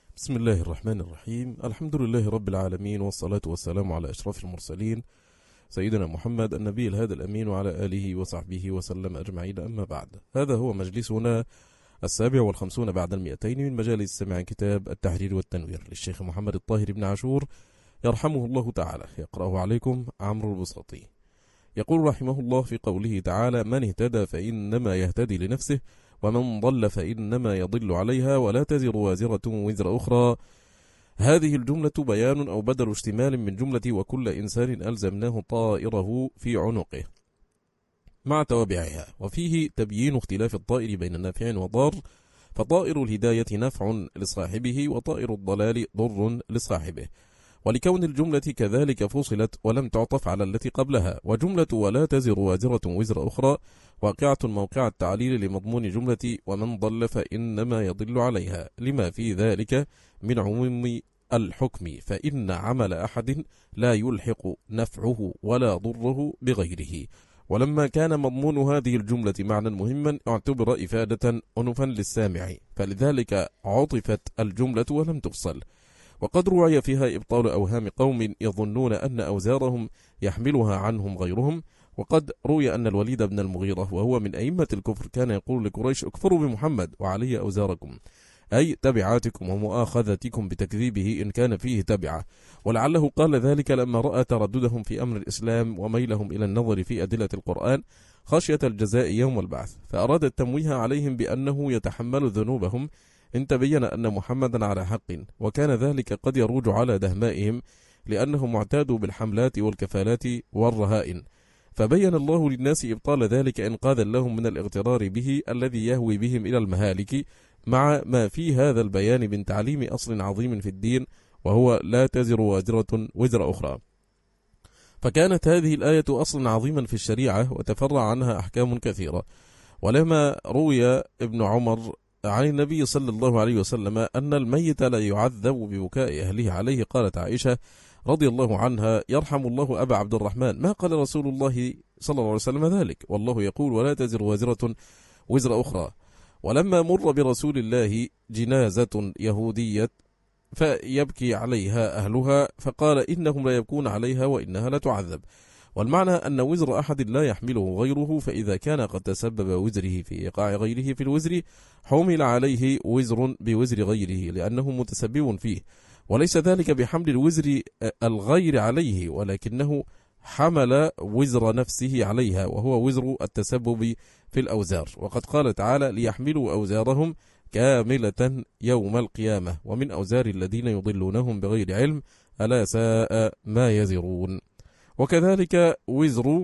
بسم الله الرحمن الرحيم. الحمد لله رب العالمين، والصلاة والسلام على أشرف المرسلين سيدنا محمد النبي الهادي الأمين وعلى آله وصحبه وسلم أجمعين. أما بعد، هذا هو مجلسنا 57 بعد 200 من مجالس سماع كتاب التحرير والتنوير للشيخ محمد الطاهر بن عاشور يرحمه الله تعالى. يقرأه عليكم عمرو البساطي. يقول رحمه الله في قوله تعالى: من اهتدى فإنما يهتدي لنفسه، ومن ضل فإنما يضل عليها، ولا تزر وازرة وزر أخرى. هذه الجملة بيان أو بدل اشتمال من جملة وكل إنسان ألزمناه طائره في عنقه مع توابعها، وفيه تبيين اختلاف الطائر بين نافع وضار، فطائر الهداية نفع لصاحبه، وطائر الضلال ضر لصاحبه، ولكون الجملة كذلك فصلت ولم تعطف على التي قبلها. وجملة ولا تزر وازرة وزر أخرى واقعة موقع التعليل لمضمون جملة ومن ضل فإنما يضل عليها، لما في ذلك من عموم الحكم، فإن عمل أحد لا يلحق نفعه ولا ضره بغيره. ولما كان مضمون هذه الجملة معنى مهما، اعتبر إفادة أنفا للسامع، فلذلك عطفت الجملة ولم تفصل. وقد روي فيها إبطال أوهام قوم يظنون أن أوزارهم يحملها عنهم غيرهم. وقد روي أن الوليد بن المغيرة وهو من أئمة الكفر كان يقول لقريش: اكفروا بمحمد وعلي أوزاركم، أي تبعاتكم ومؤاخذتكم بتكذيبه إن كان فيه تبعة. ولعله قال ذلك لما رأى ترددهم في أمر الإسلام وميلهم إلى النظر في أدلة القرآن خشية الجزاء يوم البعث، فأراد التمويه عليهم بأنه يتحمل ذنوبهم إن تبين أن محمدا على حق، وكان ذلك قد يروج على دهمائهم لأنهم اعتادوا بالحملات والكفالات والرهائن، فبين الله للناس إبطال ذلك إنقاذا لهم من الاغترار به الذي يهوي بهم إلى المهالك، مع ما في هذا البيان من تعليم أصل عظيم في الدين، وهو لا تزر وازرة وزر أخرى. فكانت هذه الآية أصل عظيما في الشريعة، وتفرع عنها أحكام كثيرة. ولما روي ابن عمر عن النبي صلى الله عليه وسلم أن الميت لا يعذب ببكاء أهله عليه، قالت عائشة رضي الله عنها: يرحم الله أبا عبد الرحمن، ما قال رسول الله صلى الله عليه وسلم ذلك، والله يقول: ولا تزر وازرة وزر أخرى. ولما مر برسول الله جنازة يهودية فيبكي عليها أهلها، فقال: إنهم لا يبكون عليها وإنها لا تعذب. والمعنى أن وزر أحد لا يحمله غيره، فإذا كان قد تسبب وزره في إيقاع غيره في الوزر حمل عليه وزر بوزر غيره لأنه متسبب فيه، وليس ذلك بحمل الوزر الغير عليه، ولكنه حمل وزر نفسه عليها، وهو وزر التسبب في الأوزار. وقد قال تعالى: ليحملوا أوزارهم كاملة يوم القيامة، ومن أوزار الذين يضلونهم بغير علم، ألا ساء ما يزرون. وكذلك وزر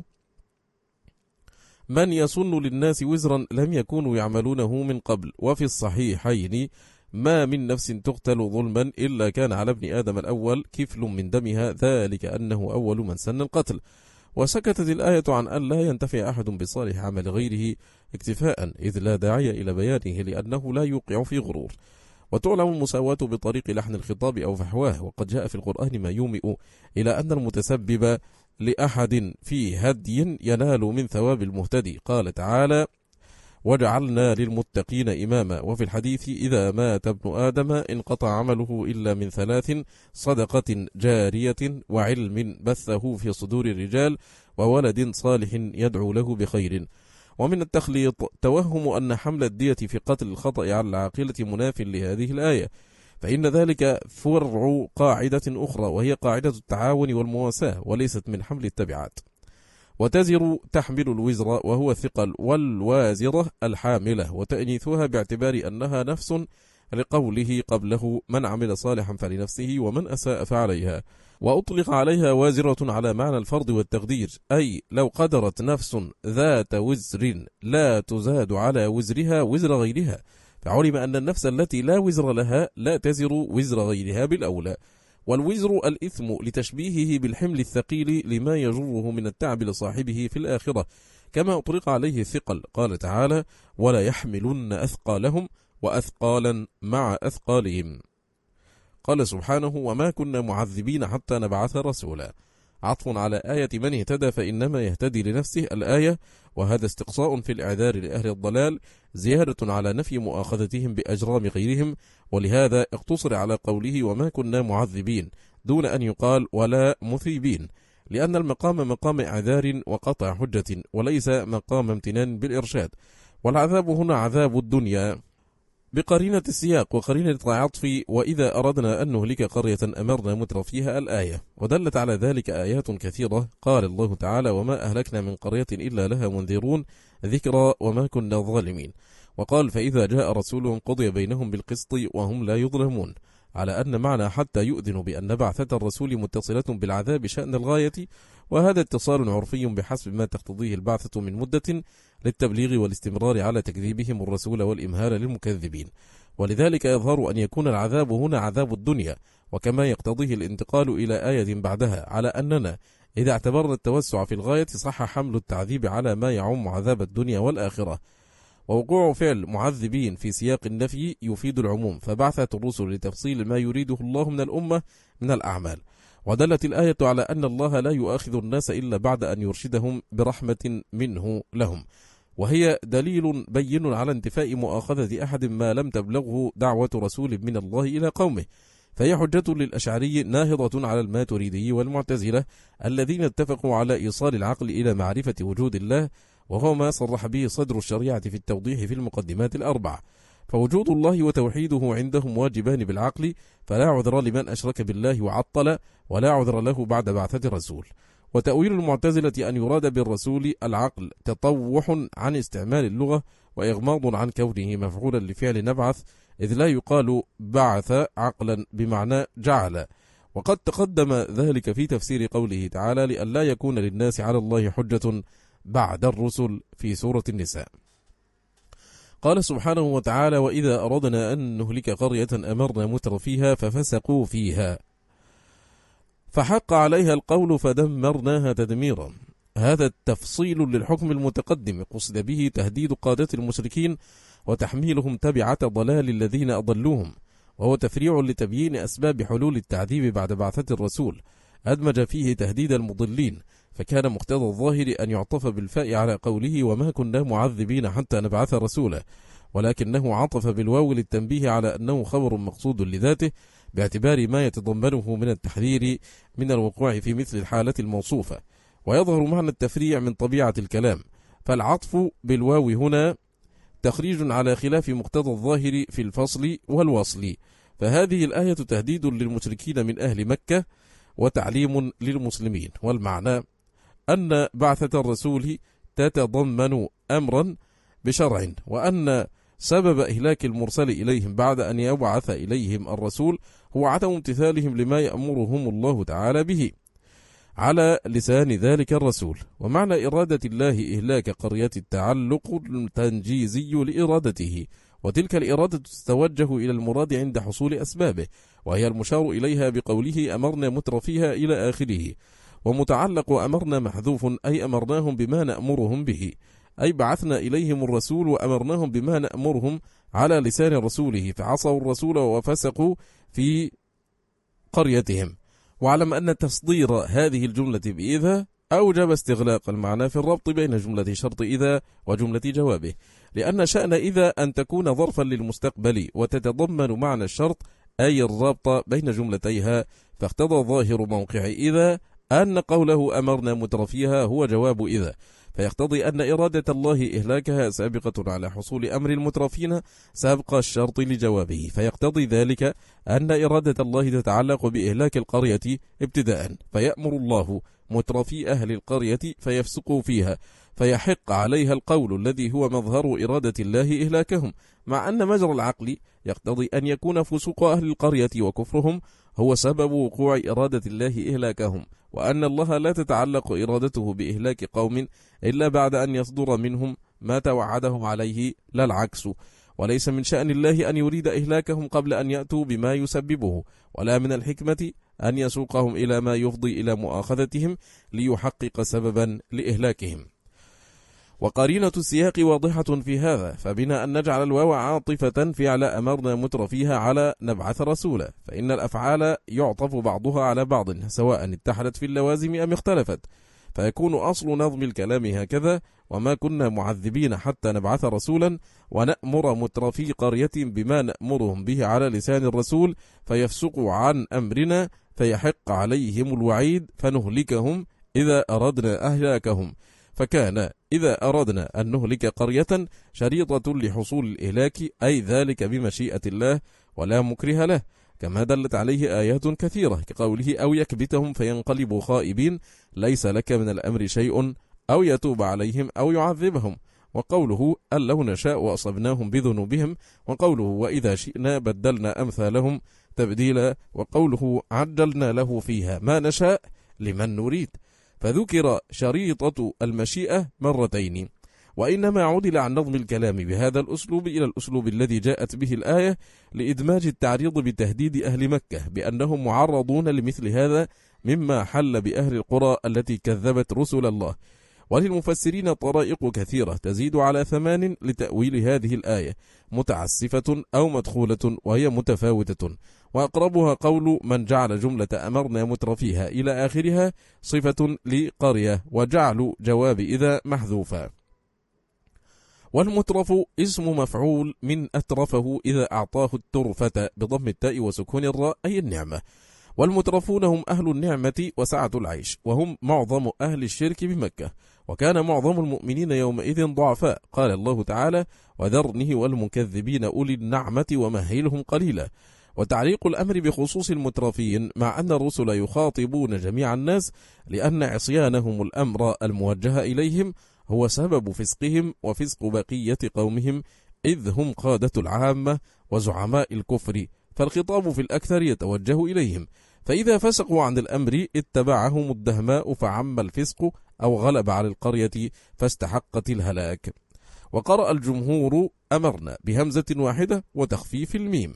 من يسن للناس وزرا لم يكونوا يعملونه من قبل. وفي الصحيحين: ما من نفس تقتل ظلما إلا كان على ابن آدم الأول كفل من دمها، ذلك أنه أول من سن القتل. وسكتت الآية عن أن لا ينتفع أحد بصالح عمل غيره اكتفاء، إذ لا داعي إلى بيانه لأنه لا يوقع في غرور. وتعلم المساواة بطريق لحن الخطاب أو فحواه، وقد جاء في القرآن ما يومئ إلى أن المتسبب لأحد في هدي ينال من ثواب المهتدي. قال تعالى: وجعلنا للمتقين إماما. وفي الحديث: إذا مات ابن آدم انقطع عمله إلا من ثلاث: صدقة جارية، وعلم بثه في صدور الرجال، وولد صالح يدعو له بخير. ومن التخليط توهم أن حمل الدية في قتل الخطأ على العاقلة مناف لهذه الآية، فإن ذلك فرع قاعدة أخرى، وهي قاعدة التعاون والمواساة، وليست من حمل التبعات. وتزر تحمل الوزر وهو الثقل، والوازرة الحاملة، وتأنيثها باعتبار أنها نفس، لقوله قبله: من عمل صالحا فلنفسه ومن أساء فعليها. وأطلق عليها وازرة على معنى الفرض والتقدير، أي لو قدرت نفس ذات وزر لا تزاد على وزرها وزر غيرها، فعلم أن النفس التي لا وزر لها لا تزر وزر غيرها بالأولى. والوزر الإثم لتشبيهه بالحمل الثقيل لما يجره من التعب لصاحبه في الآخرة، كما أطلق عليه الثقل. قال تعالى: ولا يحملن أثقالهم وأثقالا مع أثقالهم. قال سبحانه: وما كنا معذبين حتى نبعث رسولا. عطف على آية من اهتدى فإنما يهتدي لنفسه الآية، وهذا استقصاء في الإعذار لأهل الضلال زيادة على نفي مؤاخذتهم بأجرام غيرهم، ولهذا اقتصر على قوله وما كنا معذبين دون أن يقال ولا مثيبين، لأن المقام مقام إعذار وقطع حجة وليس مقام امتنان بالإرشاد. والعذاب هنا عذاب الدنيا بقرينة السياق وقرينة العطف وإذا أردنا أن نهلك قرية أمرنا متر فيها الآية، ودلت على ذلك آيات كثيرة. قال الله تعالى وما أهلكنا من قرية إلا لها منذرون ذكرى وما كنا ظالمين. وقال فإذا جاء رسولهم قضي بينهم بالقسط وهم لا يظلمون، على أن معنى حتى يؤذن بأن بعثة الرسول متصلة بالعذاب شأن الغاية، وهذا اتصال عرفي بحسب ما تقتضيه البعثة من مدة للتبليغ والاستمرار على تكذيبهم الرسول والإمهال للمكذبين، ولذلك يظهر أن يكون العذاب هنا عذاب الدنيا، وكما يقتضيه الانتقال إلى آية بعدها، على أننا إذا اعتبرنا التوسع في الغاية صح حمل التعذيب على ما يعم عذاب الدنيا والآخرة. ووقوع فعل معذبين في سياق النفي يفيد العموم، فبعثت الرسل لتفصيل ما يريده الله من الأمة من الأعمال. ودلت الآية على أن الله لا يؤاخذ الناس إلا بعد أن يرشدهم برحمة منه لهم، وهي دليل بين على انتفاء مؤاخذة أحد ما لم تبلغه دعوة رسول من الله إلى قومه، فهي حجة للأشعري ناهضة على الماتريدي والمعتزلة الذين اتفقوا على إيصال العقل إلى معرفة وجود الله، وهو ما صرح به صدر الشريعة في التوضيح في المقدمات الأربع. فوجود الله وتوحيده عندهم واجبان بالعقل، فلا عذر لمن أشرك بالله وعطل، ولا عذر له بعد بعثة الرسول. وتأويل المعتزلة أن يراد بالرسول العقل تطوح عن استعمال اللغة وإغماض عن كونه مفعولا لفعل نبعث، إذ لا يقال بعث عقلا بمعنى جعل، وقد تقدم ذلك في تفسير قوله تعالى لئلا يكون للناس على الله حجة بعد الرسل في سورة النساء. قال سبحانه وتعالى وإذا أردنا أن نهلك قرية أمرنا متر فيها ففسقوا فيها فحق عليها القول فدمرناها تدميرا. هذا التفصيل للحكم المتقدم قصد به تهديد قادة المشركين وتحميلهم تبعة ضلال الذين أضلوهم، وهو تفريع لتبيين أسباب حلول التعذيب بعد بعثة الرسول، أدمج فيه تهديد المضلين، فكان مقتضى الظاهر أن يعطف بالفاء على قوله وما كنا معذبين حتى نبعث رسولا، ولكنه عطف بالواو للتنبيه على أنه خبر مقصود لذاته باعتبار ما يتضمنه من التحذير من الوقوع في مثل الحالة الموصوفة. ويظهر معنى التفريع من طبيعة الكلام، فالعطف بالواو هنا تخريج على خلاف مقتضى الظاهر في الفصل والوصل. فهذه الآية تهديد للمشركين من أهل مكة وتعليم للمسلمين، والمعنى أن بعثة الرسول تتضمن أمرا بشرع، وأن سبب إهلاك المرسل إليهم بعد أن يبعث إليهم الرسول هو عدم امتثالهم لما يأمرهم الله تعالى به على لسان ذلك الرسول. ومعنى إرادة الله إهلاك قرية التعلق التنجيزي لإرادته، وتلك الإرادة تتوجه إلى المراد عند حصول أسبابه، وهي المشار إليها بقوله أمرنا متر فيها إلى آخره. ومتعلق أمرنا محذوف، أي أمرناهم بما نأمرهم به، أي بعثنا إليهم الرسول وأمرناهم بما نأمرهم على لسان رسوله، فعصوا الرسول وفسقوا في قريتهم. واعلم أن تصدير هذه الجملة بإذا أوجب استغلاق المعنى في الربط بين جملة شرط إذا وجملة جوابه، لأن شأن إذا أن تكون ظرفا للمستقبل وتتضمن معنى الشرط أي الربط بين جملتيها، فاقتضى ظاهر موقع إذا أن قوله أمرنا متر فيها هو جواب إذا، فيقتضي أن إرادة الله إهلاكها سابقة على حصول أمر المترفين سابق الشرط لجوابه، فيقتضي ذلك أن إرادة الله تتعلق بإهلاك القرية ابتداء، فيأمر الله مترفي أهل القرية فيفسقوا فيها، فيحق عليها القول الذي هو مظهر إرادة الله إهلاكهم، مع أن مجرى العقل يقتضي أن يكون فسوق أهل القرية وكفرهم هو سبب وقوع إرادة الله إهلاكهم، وأن الله لا تتعلق إرادته بإهلاك قوم إلا بعد أن يصدر منهم ما توعدهم عليه، لا العكس. وليس من شأن الله أن يريد إهلاكهم قبل أن يأتوا بما يسببه، ولا من الحكمة أن يسوقهم إلى ما يفضي إلى مؤاخذتهم ليحقق سببا لإهلاكهم. وقرينة السياق واضحة في هذا، فبنا أن نجعل الواو عاطفة فعل أمرنا مترفيها على نبعث رسولا، فإن الأفعال يعطف بعضها على بعض سواء اتحدت في اللوازم أم اختلفت، فيكون أصل نظم الكلام هكذا: وما كنا معذبين حتى نبعث رسولا، ونأمر مترفي قرية بما نأمرهم به على لسان الرسول فيفسقوا عن أمرنا فيحق عليهم الوعيد فنهلكهم إذا أردنا أهلاكهم. فكان إذا أردنا أن نهلك قرية شريطة لحصول الإهلاك، أي ذلك بمشيئة الله ولا مكره له، كما دلت عليه آيات كثيرة كقوله: أو يكبتهم فينقلبوا خائبين ليس لك من الأمر شيء، أو يتوب عليهم أو يعذبهم، وقوله: أن لو نشاء وأصبناهم بذنوبهم، وقوله: وإذا شئنا بدلنا أمثالهم تبديلا، وقوله: عجلنا له فيها ما نشاء لمن نريد. فذكر شريطة المشيئة مرتين، وإنما عدل عن نظم الكلام بهذا الأسلوب إلى الأسلوب الذي جاءت به الآية لإدماج التعريض بتهديد أهل مكة بأنهم معرضون لمثل هذا مما حل بأهل القرى التي كذبت رسل الله. وللمفسرين طرائق كثيرة تزيد على 8 لتأويل هذه الآية، متعسفة أو مدخولة، وهي متفاوتة، وأقربها قول من جعل جملة أمرنا مترفيها إلى آخرها صفة لقرية، وجعل جواب إذا محذوفا. والمترف اسم مفعول من أترفه إذا أعطاه الترفة بضم التاء وسكون الراء، أي النعمة. والمترفون هم أهل النعمة وسعة العيش، وهم معظم أهل الشرك بمكة، وكان معظم المؤمنين يومئذ ضعفاء. قال الله تعالى: وذرنه والمكذبين أولي النعمة ومهلهم قليلا. وتعليق الأمر بخصوص المترفين مع أن الرسل يخاطبون جميع الناس، لأن عصيانهم الأمر الموجه إليهم هو سبب فسقهم وفسق بقية قومهم، إذ هم قادة العامة وزعماء الكفر، فالخطاب في الأكثر يتوجه إليهم، فإذا فسقوا عن الأمر اتبعهم الدهماء فعم الفسق أو غلب على القرية فاستحقت الهلاك. وقرأ الجمهور أمرنا بهمزة واحدة وتخفيف الميم.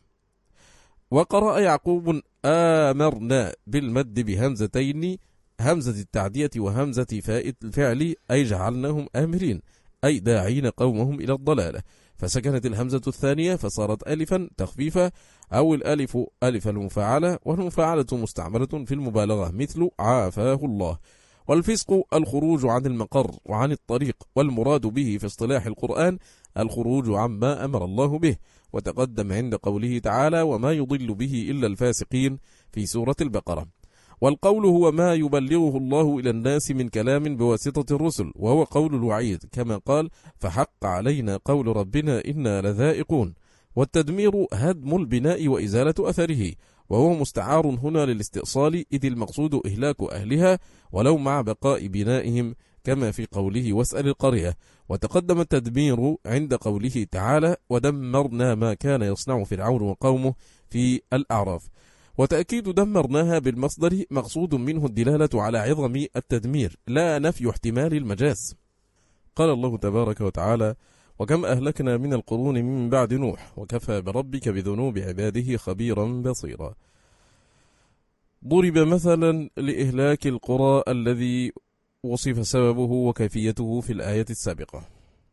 وقرأ يعقوب آمرنا بالمد بهمزتين، همزة التعدية وهمزة فاء الفعل، أي جعلناهم آمرين، أي داعين قومهم إلى الضلالة، فسكنت الهمزة الثانية فصارت ألفا تخفيفا، أو الألف ألف المفاعلة، والمفاعلة مستعملة في المبالغة مثل عافاه الله. والفسق الخروج عن المقر وعن الطريق، والمراد به في اصطلاح القرآن الخروج عما أمر الله به، وتقدم عند قوله تعالى: وما يضل به إلا الفاسقين في سورة البقرة. والقول هو ما يبلغه الله إلى الناس من كلام بواسطة الرسل، وهو قول الوعيد، كما قال: فحق علينا قول ربنا إنا لذائقون. والتدمير هدم البناء وإزالة أثره، وهو مستعار هنا للاستئصال، إذ المقصود إهلاك أهلها ولو مع بقاء بنائهم، كما في قوله: واسأل القرية. وتقدم التدمير عند قوله تعالى: ودمرنا ما كان يصنع فرعون وقومه في الأعراف. وتأكيد دمرناها بالمصدر مقصود منه الدلالة على عظم التدمير، لا نفي احتمال المجاز. قال الله تبارك وتعالى: وكم أهلكنا من القرون من بعد نوح وكفى بربك بذنوب عباده خبيرا بصيرا. ضرب مثلا لإهلاك القرى الذي وصف سببه وكيفيته في الآية السابقة،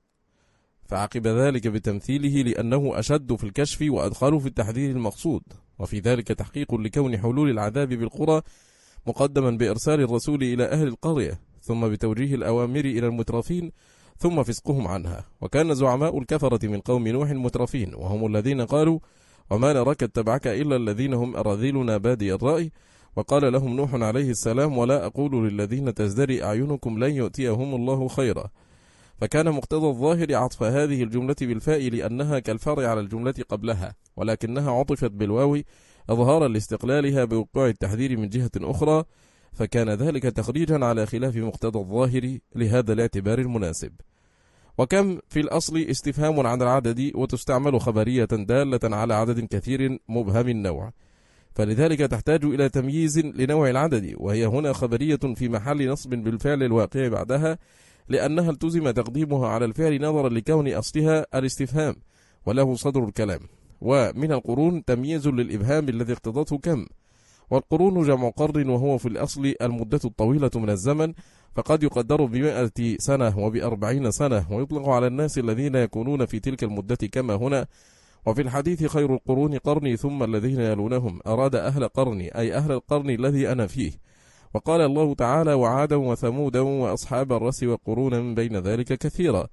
فعقب ذلك بتمثيله لأنه أشد في الكشف وأدخل في التحذير المقصود، وفي ذلك تحقيق لكون حلول العذاب بالقرى مقدما بإرسال الرسول إلى أهل القرية، ثم بتوجيه الأوامر إلى المترفين، ثم فسقهم عنها. وكان زعماء الكفرة من قوم نوح المترفين، وهم الذين قالوا: وما نراك اتبعك إلا الذين هم أراذلنا بادي الرأي. وقال لهم نوح عليه السلام: ولا أقول للذين تزدري أعينكم لن يؤتيهم الله خيرا. فكان مقتضى الظاهر عطف هذه الجملة بالفاء لأنها كالفرع على الجملة قبلها، ولكنها عطفت بالواو إظهارا لاستقلالها بوقوع التحذير من جهة أخرى، فكان ذلك تخريجا على خلاف مقتضى الظاهر لهذا الاعتبار المناسب. وكم في الأصل استفهام عن العدد، وتستعمل خبرية دالة على عدد كثير مبهم النوع، فلذلك تحتاج إلى تمييز لنوع العدد، وهي هنا خبرية في محل نصب بالفعل الواقع بعدها، لأنها التزم تقديمها على الفعل نظرا لكون أصلها الاستفهام وله صدر الكلام. ومن القرون تمييز للإبهام الذي اقتضته كم، والقرون جمع قرن، وهو في الأصل المدة الطويلة من الزمن، فقد يقدر ب100 سنة وب40 سنة، ويطلق على الناس الذين يكونون في تلك المدة كما هنا. وفي الحديث خير القرون قرني ثم الذين يلونهم، أراد أهل قرني أي أهل القرن الذي أنا فيه. وقال الله تعالى وعادا وثمودا وأصحاب الرس وقرونا بين ذلك كثيرا.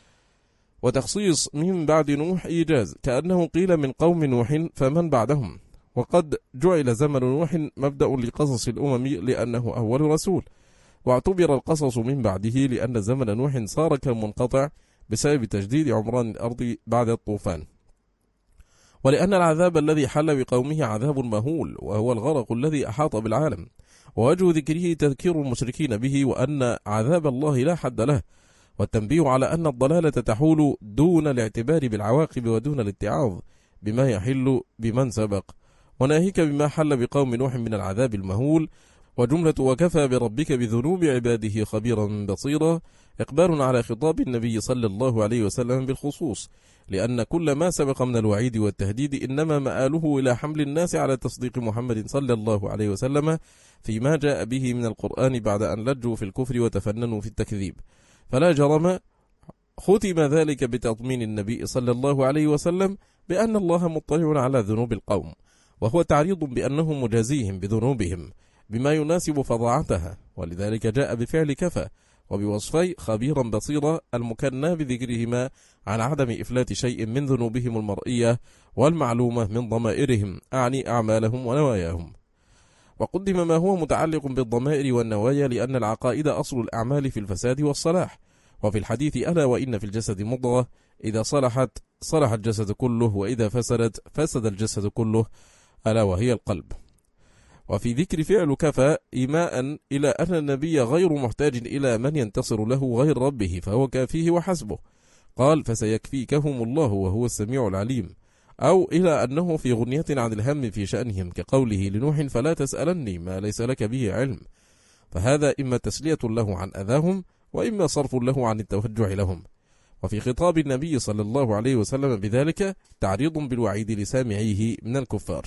وتخصيص من بعد نوح إيجاز، كأنه قيل من قوم نوح فمن بعدهم. وقد جعل زمن نوح مبدأ لقصص الأمم لأنه أول رسول، واعتبر القصص من بعده لأن زمن نوح صار كالمنقطع بسبب تجديد عمران الأرض بعد الطوفان، ولأن العذاب الذي حل بقومه عذاب مهول، وهو الغرق الذي أحاط بالعالم، ووجه ذكره تذكير المشركين به وأن عذاب الله لا حد له، والتنبيه على أن الضلالة تحول دون الاعتبار بالعواقب ودون الاتعاظ بما يحل بمن سبق، وناهيك بما حل بقوم نوح من العذاب المهول. وجملة وكفى بربك بذنوب عباده خبيرا بصيرا إقبال على خطاب النبي صلى الله عليه وسلم بالخصوص، لأن كل ما سبق من الوعيد والتهديد إنما مآله إلى حمل الناس على تصديق محمد صلى الله عليه وسلم فيما جاء به من القرآن بعد أن لجوا في الكفر وتفننوا في التكذيب. فلا جرم ختم ذلك بتطمين النبي صلى الله عليه وسلم بأن الله مطلع على ذنوب القوم، وهو تعريض بأنه مجازيهم بذنوبهم بما يناسب فظاعتها، ولذلك جاء بفعل كفى وبوصفي خبيرا بصيرا المكنى بذكرهما عن عدم إفلات شيء من ذنوبهم المرئية والمعلومة من ضمائرهم، أعني أعمالهم ونواياهم. وقدم ما هو متعلق بالضمائر والنوايا لأن العقائد أصل الأعمال في الفساد والصلاح. وفي الحديث ألا وإن في الجسد مضغة إذا صلحت صلح الجسد كله وإذا فسدت فسد الجسد كله، ألا وهي القلب. وفي ذكر فعل كفى إيماء إلى أن النبي غير محتاج إلى من ينتصر له غير ربه فهو كافيه وحسبه، قال فسيكفيكهم الله وهو السميع العليم، أو إلى أنه في غنية عن الهم في شأنهم كقوله لنوح فلا تسألني ما ليس لك به علم، فهذا إما تسلية له عن أذاهم وإما صرف له عن التوجع لهم. وفي خطاب النبي صلى الله عليه وسلم بذلك تعريض بالوعيد لسامعيه من الكفار.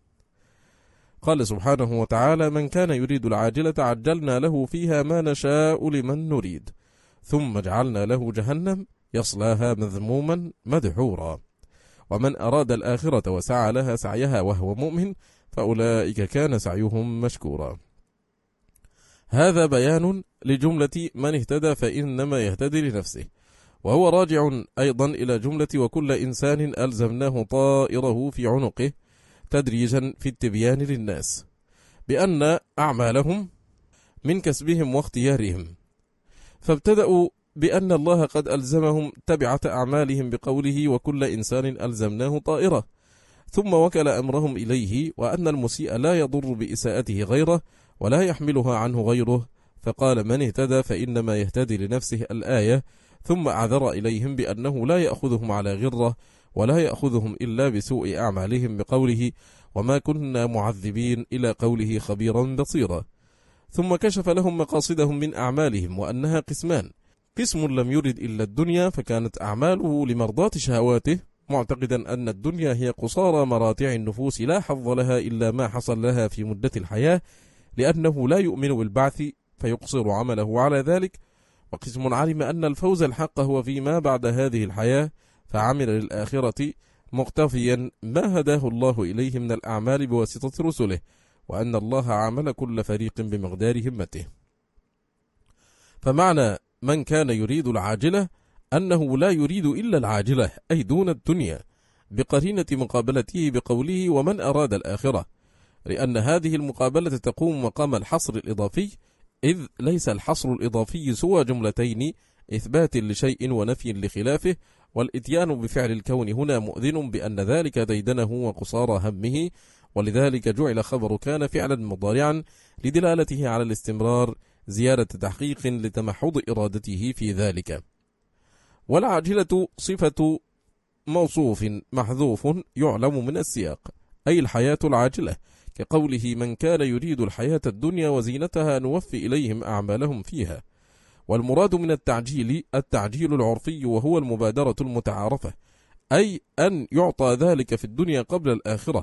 قال سبحانه وتعالى من كان يريد العاجلة عجلنا له فيها ما نشاء لمن نريد ثم جعلنا له جهنم يصلاها مذموما مدحورا ومن أراد الآخرة وسعى لها سعيها وهو مؤمن فأولئك كان سعيهم مشكورا. هذا بيان لجملة من اهتدى فإنما يهتدي لنفسه، وهو راجع أيضا إلى جملة وكل إنسان ألزمناه طائره في عنقه تدريجا في التبيان للناس بأن أعمالهم من كسبهم واختيارهم، فابتدأوا بأن الله قد ألزمهم تبعة أعمالهم بقوله وكل إنسان ألزمناه طائره، ثم وكل أمرهم إليه وأن المسيء لا يضر بإساءته غيره ولا يحملها عنه غيره، فقال من اهتدى فإنما يهتدي لنفسه الآية، ثم أعذر إليهم بأنه لا يأخذهم على غرة ولا يأخذهم إلا بسوء أعمالهم بقوله وما كنا معذبين إلى قوله خبيرا بصيرا، ثم كشف لهم مقاصدهم من أعمالهم وأنها قسمان، قسم لم يرد إلا الدنيا فكانت أعماله لمرضاة شهواته معتقدا أن الدنيا هي قصارى مراتع النفوس لا حظ لها إلا ما حصل لها في مدة الحياة لأنه لا يؤمن بالبعث فيقصر عمله على ذلك، وقسم علم أن الفوز الحق هو فيما بعد هذه الحياة فعمل للآخرة مقتفيا ما هداه الله إليه من الأعمال بواسطة رسله، وأن الله عامل كل فريق بمقدار همته. فمعنى من كان يريد العاجلة أنه لا يريد إلا العاجلة أي دون الدنيا، بقرينة مقابلته بقوله ومن أراد الآخرة، لأن هذه المقابلة تقوم مقام الحصر الإضافي، إذ ليس الحصر الإضافي سوى جملتين إثبات لشيء ونفي لخلافه، والإتيان بفعل الكون هنا مؤذن بأن ذلك ديدنه وقصار همه، ولذلك جعل خبر كان فعلا مضارعا لدلالته على الاستمرار زيادة تحقيق لتمحض إرادته في ذلك. والعاجلة صفة موصوف محذوف يعلم من السياق أي الحياة العاجلة، كقوله من كان يريد الحياة الدنيا وزينتها نوفي إليهم أعمالهم فيها. والمراد من التعجيل العرفي وهو المبادرة المتعارفة، أي أن يعطى ذلك في الدنيا قبل الآخرة،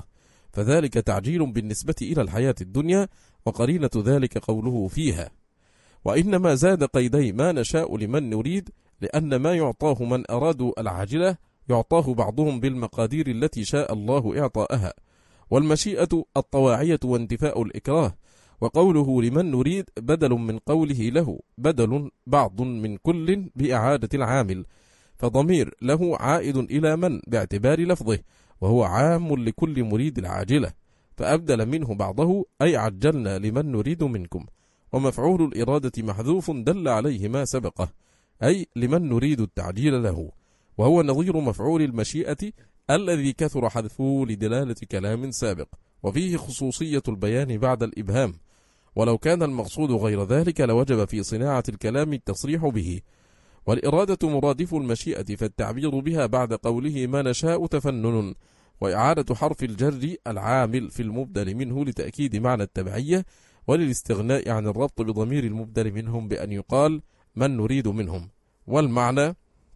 فذلك تعجيل بالنسبة إلى الحياة الدنيا، وقرينة ذلك قوله فيها. وإنما زاد قيدي ما نشاء لمن نريد، لأن ما يعطاه من أرادوا العاجلة يعطاه بعضهم بالمقادير التي شاء الله إعطاءها، والمشيئة الطواعية وانتفاء الإكراه. وقوله لمن نريد بدل من قوله له، بدل بعض من كل بإعادة العامل، فضمير له عائد إلى من باعتبار لفظه، وهو عام لكل مريد العاجلة، فأبدل منه بعضه أي عجلنا لمن نريد منكم. ومفعول الإرادة محذوف دل عليه ما سبقه، أي لمن نريد التعجيل له، وهو نظير مفعول المشيئة الذي كثر حذفه لدلالة كلام سابق، وفيه خصوصية البيان بعد الإبهام، ولو كان المقصود غير ذلك لوجب في صناعة الكلام التصريح به. والإرادة مرادف المشيئة، فالتعبير بها بعد قوله ما نشاء تفنن، وإعادة حرف الجر العامل في المبدل منه لتأكيد معنى التبعية، وللاستغناء عن الربط بضمير المبدل منهم بأن يقال من نريد منهم. والمعنى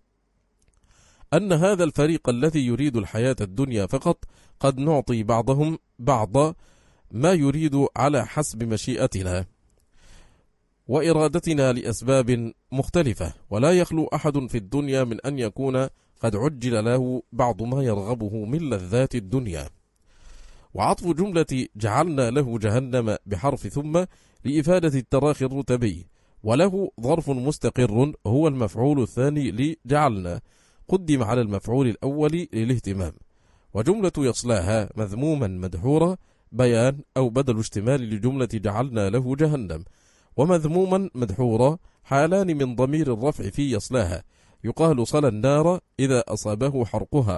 أن هذا الفريق الذي يريد الحياة الدنيا فقط قد نعطي بعضهم بعض ما يريد على حسب مشيئتنا وإرادتنا لأسباب مختلفة، ولا يخلو أحد في الدنيا من أن يكون قد عجل له بعض ما يرغبه من لذات الدنيا. وعطف جملة جعلنا له جهنم بحرف ثم لإفادة التراخي الرتبي، وله ظرف مستقر هو المفعول الثاني لجعلنا، قدم على المفعول الأول للاهتمام. وجملة يصلاها مذموما مدحورا بيان أو بدل اشتمال لجملة جعلنا له جهنم. ومذموما مدحورا حالان من ضمير الرفع في يصلاها، يقال صلى النار إذا أصابه حرقها.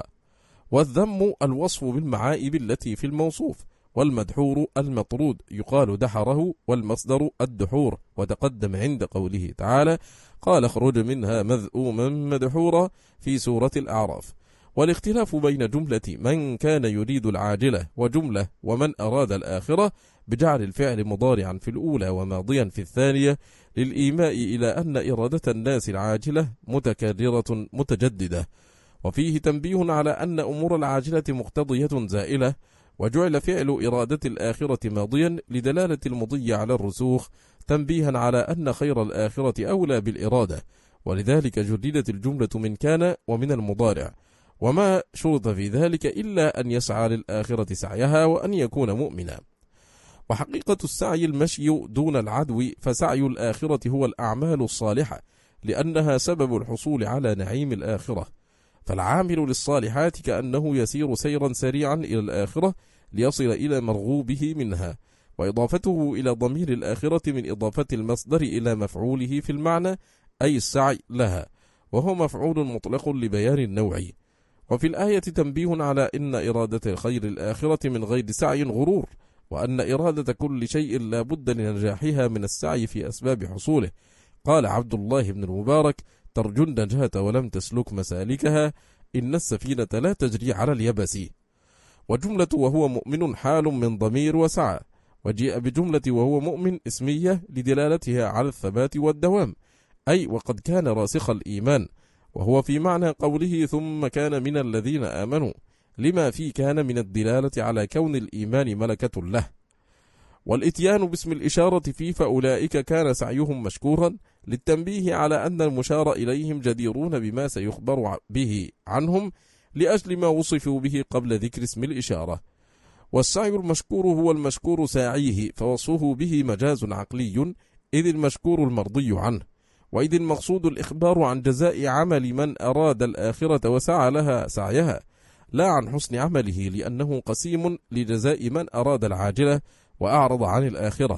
والذم الوصف بالمعائب التي في الموصوف، والمدحور المطرود يقال دحره، والمصدر الدحور، وتقدم عند قوله تعالى قال اخرج منها مذءوما مدحورا في سورة الأعراف. والاختلاف بين جملة من كان يريد العاجلة وجملة ومن أراد الآخرة بجعل الفعل مضارعا في الأولى وماضيا في الثانية للإيماء إلى أن إرادة الناس العاجلة متكررة متجددة. وفيه تنبيه على أن أمور العاجلة مقتضية زائلة، وجعل فعل إرادة الآخرة ماضيا لدلالة المضي على الرسوخ، تنبيها على أن خير الآخرة أولى بالإرادة، ولذلك جردت الجملة من كان ومن المضارع، وما شرط في ذلك إلا أن يسعى للآخرة سعيها وأن يكون مؤمنا. وحقيقة السعي المشي دون العدو، فسعي الآخرة هو الأعمال الصالحة، لأنها سبب الحصول على نعيم الآخرة. فالعامل للصالحات كأنه يسير سيرا سريعا إلى الآخرة ليصل إلى مرغوبه منها، وإضافته إلى ضمير الآخرة من إضافة المصدر إلى مفعوله في المعنى، أي السعي لها، وهو مفعول مطلق لبيان النوع. وفي الآية تنبيه على أن إرادة خير الآخرة من غير سعي غرور، وأن إرادة كل شيء لا بد لنجاحها من السعي في أسباب حصوله. قال عبد الله بن المبارك ترجو النجاة ولم تسلك مسالكها، إن السفينة لا تجري على اليبس. وجملة وهو مؤمن حال من ضمير وسعى، وجيء بجملة وهو مؤمن اسمية لدلالتها على الثبات والدوام، أي وقد كان راسخ الإيمان، وهو في معنى قوله ثم كان من الذين آمنوا، لما فيه كان من الدلالة على كون الإيمان ملكة له. والإتيان باسم الإشارة فيه فأولئك كان سعيهم مشكورا، للتنبيه على أن المشار إليهم جديرون بما سيخبر به عنهم لأجل ما وصفوا به قبل ذكر اسم الإشارة. والسعي المشكور هو المشكور ساعيه، فوصفه به مجاز عقلي، إذ المشكور المرضي عنه، وإذ المقصود الإخبار عن جزاء عمل من أراد الآخرة وسعى لها سعيها، لا عن حسن عمله، لأنه قسيم لجزاء من أراد العاجلة وأعرض عن الآخرة،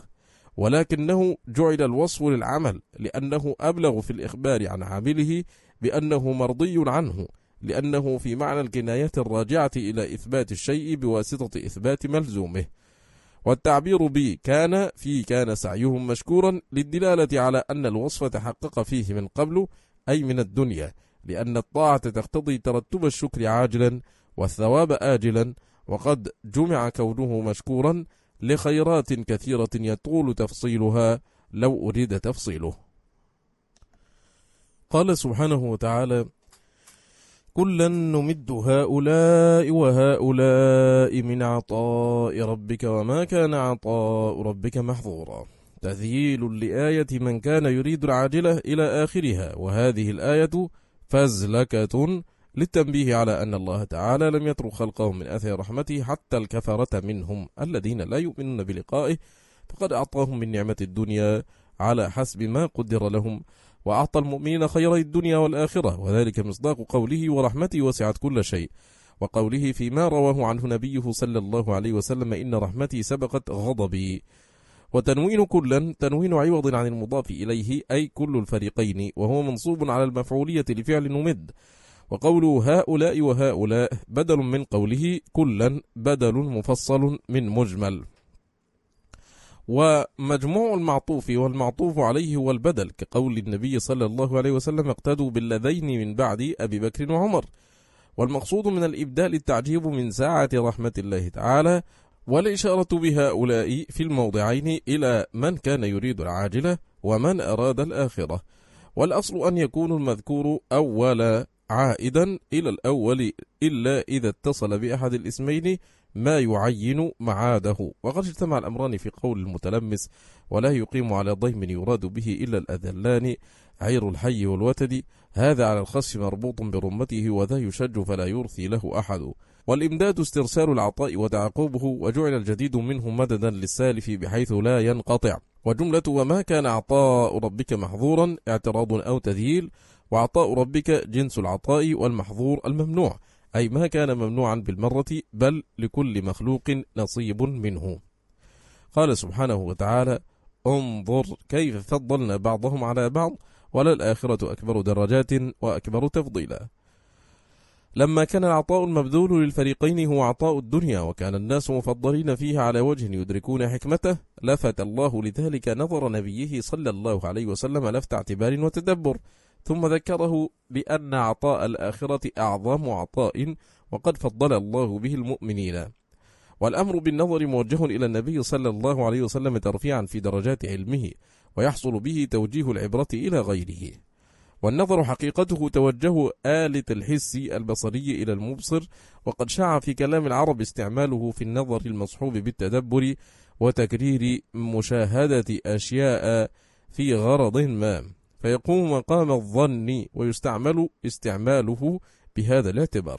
ولكنه جعل الوصف للعمل لأنه أبلغ في الإخبار عن عامله بأنه مرضي عنه، لأنه في معنى الكناية الراجعة إلى إثبات الشيء بواسطة إثبات ملزومه. والتعبير كان في كان سعيهم مشكورا للدلالة على أن الوصف تحقق فيه من قبل، أي من الدنيا، لأن الطاعة تقتضي ترتب الشكر عاجلا والثواب آجلا، وقد جمع كونه مشكورا لخيرات كثيرة يطول تفصيلها لو أريد تفصيله. قال سبحانه وتعالى كلا نمد هؤلاء وهؤلاء من عطاء ربك وما كان عطاء ربك محظورا. تذييل لآية من كان يريد العاجلة إلى آخرها، وهذه الآية فزلكة للتنبيه على أن الله تعالى لم يترك خلقه من أثر رحمته حتى الكفرة منهم الذين لا يؤمنون بلقائه، فقد أعطاهم من نعمة الدنيا على حسب ما قدر لهم، وأعطى المؤمنين خيري الدنيا والآخرة، وذلك مصداق قوله ورحمتي وسعت كل شيء، وقوله فيما رواه عنه نبيه صلى الله عليه وسلم إن رحمتي سبقت غضبي. وتنوين كلا تنوين عوض عن المضاف إليه أي كل الفريقين، وهو منصوب على المفعولية لفعل نمد. وقوله هؤلاء وهؤلاء بدل من قوله كلا بدل مفصل من مجمل. ومجموع المعطوف والمعطوف عليه هو البدل، كقول النبي صلى الله عليه وسلم اقتدوا بالذين من بعد أبي بكر وعمر. والمقصود من الإبدال التعجيب من ساعة رحمة الله تعالى، والإشارة بهؤلاء في الموضعين إلى من كان يريد العاجلة ومن أراد الآخرة. والأصل أن يكون المذكور أولا عائدا إلى الأول إلا إذا اتصل بأحد الاسمين ما يعين معاده، وقد اجتمع الأمران في قول المتلمس ولا يقيم على ضيم يراد به إلا الأذلان عير الحي والوتد، هذا على الخصف مربوط برمته وذا يشج فلا يرثي له أحد. والإمداد استرسال العطاء وتعقوبه، وجعل الجديد منه مددا للسالف بحيث لا ينقطع. وجملة وما كان عطاء ربك محظورا اعتراض أو تذييل، وعطاء ربك جنس العطاء والمحظور الممنوع، أي ما كان ممنوعا بالمرة بل لكل مخلوق نصيب منه. قال سبحانه وتعالى انظر كيف فضلنا بعضهم على بعض وللآخرة أكبر درجات وأكبر تفضيلا. لما كان العطاء المبذول للفريقين هو عطاء الدنيا، وكان الناس مفضلين فيه على وجه يدركون حكمته، لفت الله لذلك نظر نبيه صلى الله عليه وسلم لفت اعتبار وتدبر، ثم ذكره بأن عطاء الآخرة أعظم عطاء وقد فضل الله به المؤمنين. والأمر بالنظر موجه إلى النبي صلى الله عليه وسلم ترفيعا في درجات علمه، ويحصل به توجيه العبرة إلى غيره. والنظر حقيقته توجه آلة الحس البصري إلى المبصر، وقد شاع في كلام العرب استعماله في النظر المصحوب بالتدبر وتكرير مشاهدة أشياء في غرض ما، فيقوم مقام الظن ويستعمل استعماله بهذا الاعتبار.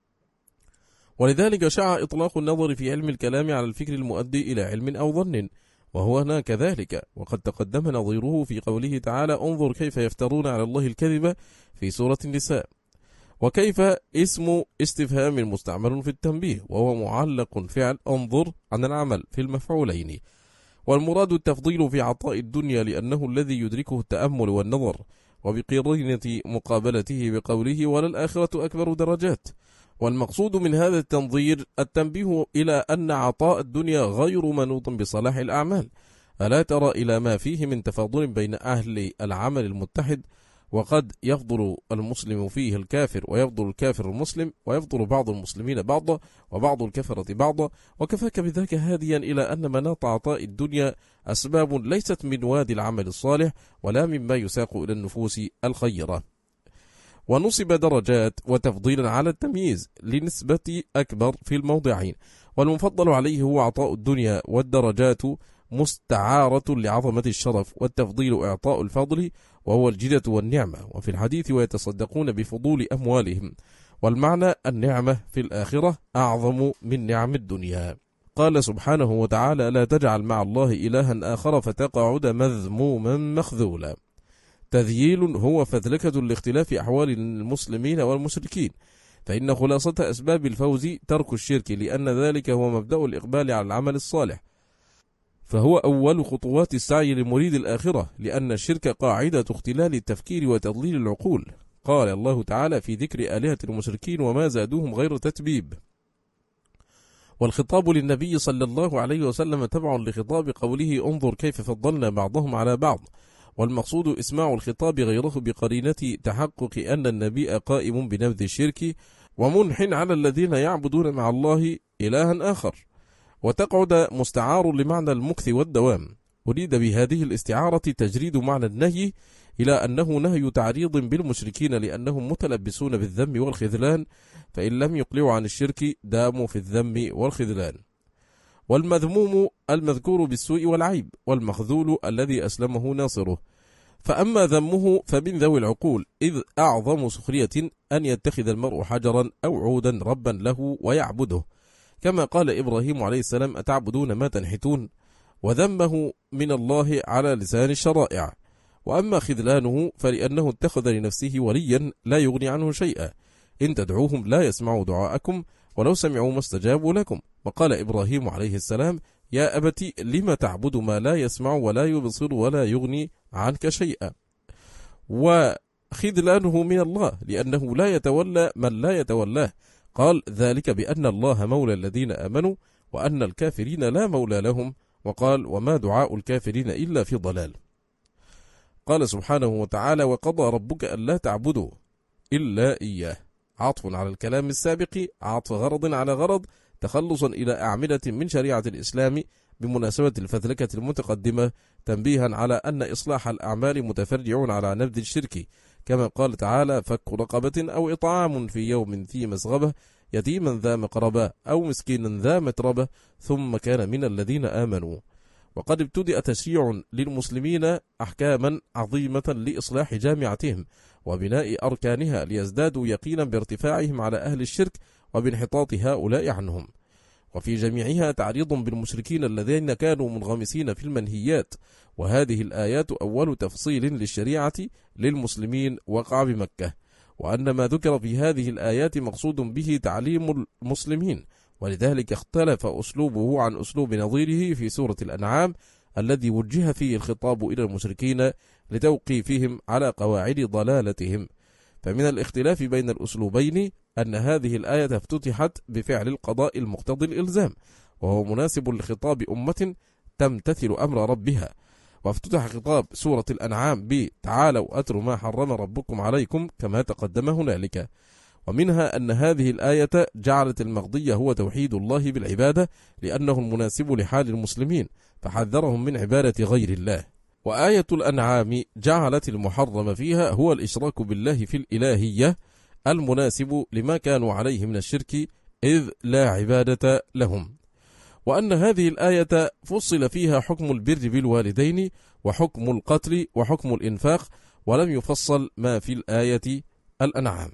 ولذلك شاع إطلاق النظر في علم الكلام على الفكر المؤدي إلى علم أو ظن، وهو هنا كذلك، وقد تقدم نظيره في قوله تعالى انظر كيف يفترون على الله الكذب في سورة النساء. وكيف اسم استفهام مستعمل في التنبيه، وهو معلق فعل انظر عن العمل في المفعولين. والمراد التفضيل في عطاء الدنيا لأنه الذي يدركه التأمل والنظر، وبقرينة مقابلته بقوله وللآخرة أكبر درجات. والمقصود من هذا التنظير التنبيه إلى أن عطاء الدنيا غير منوط بصلاح الأعمال. ألا ترى إلى ما فيه من تفاضل بين أهل العمل المتحد، وقد يفضل المسلم فيه الكافر ويفضل الكافر المسلم، ويفضل بعض المسلمين بعضا وبعض الكفرة بعضا، وكفاك بذاك هاديا إلى أن مناط عطاء الدنيا أسباب ليست من وادي العمل الصالح ولا مما يساق إلى النفوس الخيرة. ونصب درجات وتفضيلا على التمييز لنسبة أكبر في الموضعين، والمفضل عليه هو عطاء الدنيا، والدرجات مستعارة لعظمة الشرف، والتفضيل إعطاء الفضل وهو الجدة والنعمة. وفي الحديث ويتصدقون بفضول أموالهم، والمعنى النعمة في الآخرة أعظم من نعم الدنيا. قال سبحانه وتعالى لا تجعل مع الله إلها آخر فتقعد مذموما مخذولا. تذييل هو فذلكة لاختلاف أحوال المسلمين والمشركين، فإن خلاصة أسباب الفوز ترك الشرك، لأن ذلك هو مبدأ الإقبال على العمل الصالح، فهو أول خطوات السعي لمريد الآخرة، لأن الشرك قاعدة اختلال التفكير وتضليل العقول. قال الله تعالى في ذكر آلهة المشركين وما زادوهم غير تتبيب. والخطاب للنبي صلى الله عليه وسلم تبع لخطاب قوله انظر كيف فضلنا بعضهم على بعض، والمقصود إسماع الخطاب غيره بقرينة تحقق أن النبي قائم بنبذ الشرك ومنح على الذين يعبدون مع الله إلها آخر. وتقعد مستعار لمعنى المكث والدوام، أريد بهذه الاستعارة تجريد معنى النهي إلى أنه نهي تعريض بالمشركين لأنهم متلبسون بالذم والخذلان، فإن لم يقلعوا عن الشرك داموا في الذم والخذلان. والمذموم المذكور بالسوء والعيب، والمخذول الذي أسلمه ناصره. فأما ذمه فمن ذوي العقول، إذ أعظم سخرية أن يتخذ المرء حجرا أو عودا ربا له ويعبده، كما قال إبراهيم عليه السلام: أتعبدون ما تنحتون؟ وذمه من الله على لسان الشرائع. وأما خذلانه فلأنه اتخذ لنفسه وليا لا يغني عنه شيئا، إن تدعوهم لا يسمعوا دعاءكم ولو سمعوا ما استجابوا لكم. وقال إبراهيم عليه السلام: يا أبت لم تعبد ما لا يسمع ولا يبصر ولا يغني عنك شيئا. وخذلانه من الله لأنه لا يتولى من لا يتولاه، قال: ذلك بأن الله مولى الذين آمنوا وأن الكافرين لا مولى لهم. وقال: وما دعاء الكافرين إلا في ضلال. قال سبحانه وتعالى: وقضى ربك ألا تعبدوا إلا إياه، عطف على الكلام السابق، عطف غرض على غرض، تخلصا إلى أعمدة من شريعة الإسلام بمناسبة الفذلكة المتقدمة، تنبيها على أن إصلاح الأعمال متفرع على نبذ الشرك، كما قال تعالى: فك رقبة أو إطعام في يوم ذي مسغبة يتيما ذا مقربة أو مسكينا ذا متربة ثم كان من الذين آمنوا. وقد ابتدأ تشريع للمسلمين أحكاما عظيمة لإصلاح جامعتهم وبناء أركانها ليزدادوا يقينا بارتفاعهم على أهل الشرك وبانحطاط هؤلاء عنهم، وفي جميعها تعريض بالمشركين الذين كانوا منغمسين في المنهيات. وهذه الآيات أول تفصيل للشريعة للمسلمين وقع بمكة، وأن ما ذكر في هذه الآيات مقصود به تعليم المسلمين، ولذلك اختلف أسلوبه عن أسلوب نظيره في سورة الأنعام الذي وجه فيه الخطاب إلى المشركين لتوقيفهم على قواعد ضلالتهم. فمن الاختلاف بين الأسلوبين أن هذه الآية افتتحت بفعل القضاء المقتضي الإلزام، وهو مناسب لخطاب أمة تمتثل أمر ربها، وافتتح خطاب سورة الأنعام بتعالوا أتر ما حرم ربكم عليكم كما تقدم هنالك. ومنها أن هذه الآية جعلت المقضي هو توحيد الله بالعبادة لأنه المناسب لحال المسلمين، فحذرهم من عبادة غير الله. وآية الأنعام جعلت المحرم فيها هو الإشراك بالله في الإلهية المناسب لما كانوا عليه من الشرك، إذ لا عبادة لهم. وأن هذه الآية فصل فيها حكم البر بالوالدين وحكم القتل وحكم الإنفاق، ولم يفصل ما في الآية الأنعام.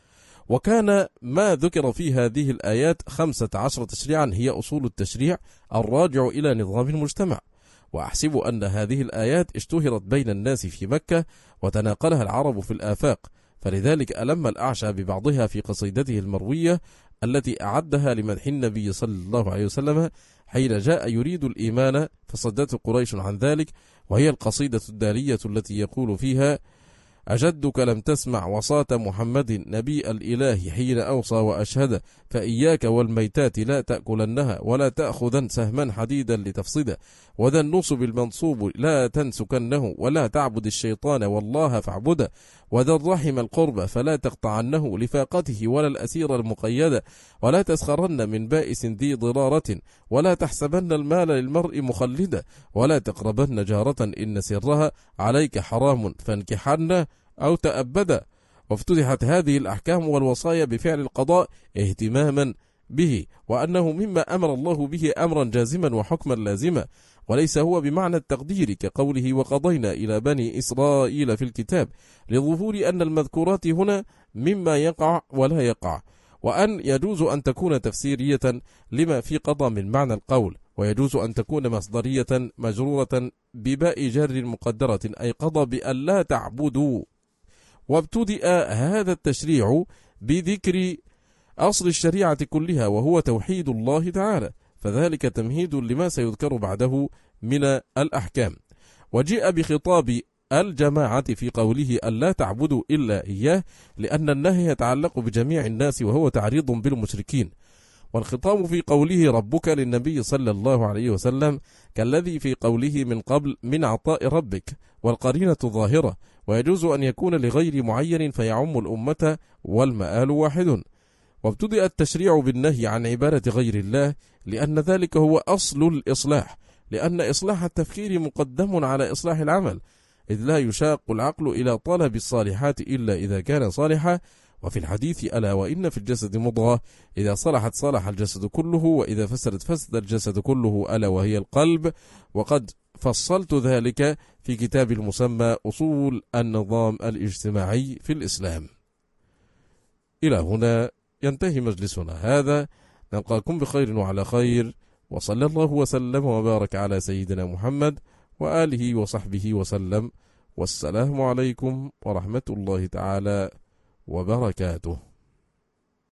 وكان ما ذكر في هذه الآيات 15 تشريعا هي أصول التشريع الراجع إلى نظام المجتمع. وأحسب أن هذه الآيات اشتهرت بين الناس في مكة وتناقلها العرب في الآفاق، فلذلك ألم الأعشى ببعضها في قصيدته المروية التي أعدها لمدح النبي صلى الله عليه وسلم حين جاء يريد الإيمان فصدته قريش عن ذلك، وهي القصيدة الدالية التي يقول فيها: أجدك لم تسمع وصاة محمد نبي الإله حين أوصى وأشهد، فإياك والميتات لا تأكلنها ولا تأخذن سهما حديدا لتفصد، وذا النصب المنصوب لا تنسكنه ولا تعبد الشيطان والله فاعبده، وذا الرحم القرب فلا تقطعنه لفاقته ولا الأسير المقيد، ولا تسخرن من بائس ذي ضرارة ولا تحسبن المال للمرء مخلدا، ولا تقربن جارة إن سرها عليك حرام فانكحن أو تأبدا. وافتتحت هذه الأحكام والوصايا بفعل القضاء اهتماما به، وأنه مما أمر الله به أمرا جازما وحكما لازما، وليس هو بمعنى التقدير كقوله وقضينا إلى بني إسرائيل في الكتاب، لظهور أن المذكورات هنا مما يقع ولا يقع، وأن يجوز أن تكون تفسيرية لما في قضى من معنى القول، ويجوز أن تكون مصدرية مجرورة بباء جر مقدرة أي قضى بأن لا تعبدوا. وابتدأ هذا التشريع بذكر أصل الشريعة كلها وهو توحيد الله تعالى، فذلك تمهيد لما سيذكر بعده من الأحكام. وجاء بخطاب الجماعة في قوله ألا تعبدوا إلا إياه، لأن النهي يتعلق بجميع الناس وهو تعريض بالمشركين. والخطاب في قوله ربك للنبي صلى الله عليه وسلم كالذي في قوله من قبل من عطاء ربك، والقرينة ظاهرة، ويجوز أن يكون لغير معين فيعم الأمة والمآل واحد. وابتدأ التشريع بالنهي عن عبادة غير الله لأن ذلك هو أصل الإصلاح، لأن إصلاح التفكير مقدم على إصلاح العمل، إذ لا يشاق العقل إلى طلب الصالحات إلا إذا كان صالحا. وفي الحديث ألا وإن في الجسد مضغة إذا صلحت صلح الجسد كله وإذا فسدت فسد الجسد كله ألا وهي القلب. وقد فصلت ذلك في كتاب المسمى أصول النظام الاجتماعي في الإسلام. إلى هنا ينتهي مجلسنا هذا، نلقاكم بخير وعلى خير، وصلى الله وسلم وبارك على سيدنا محمد وآله وصحبه وسلم، والسلام عليكم ورحمة الله تعالى وبركاته.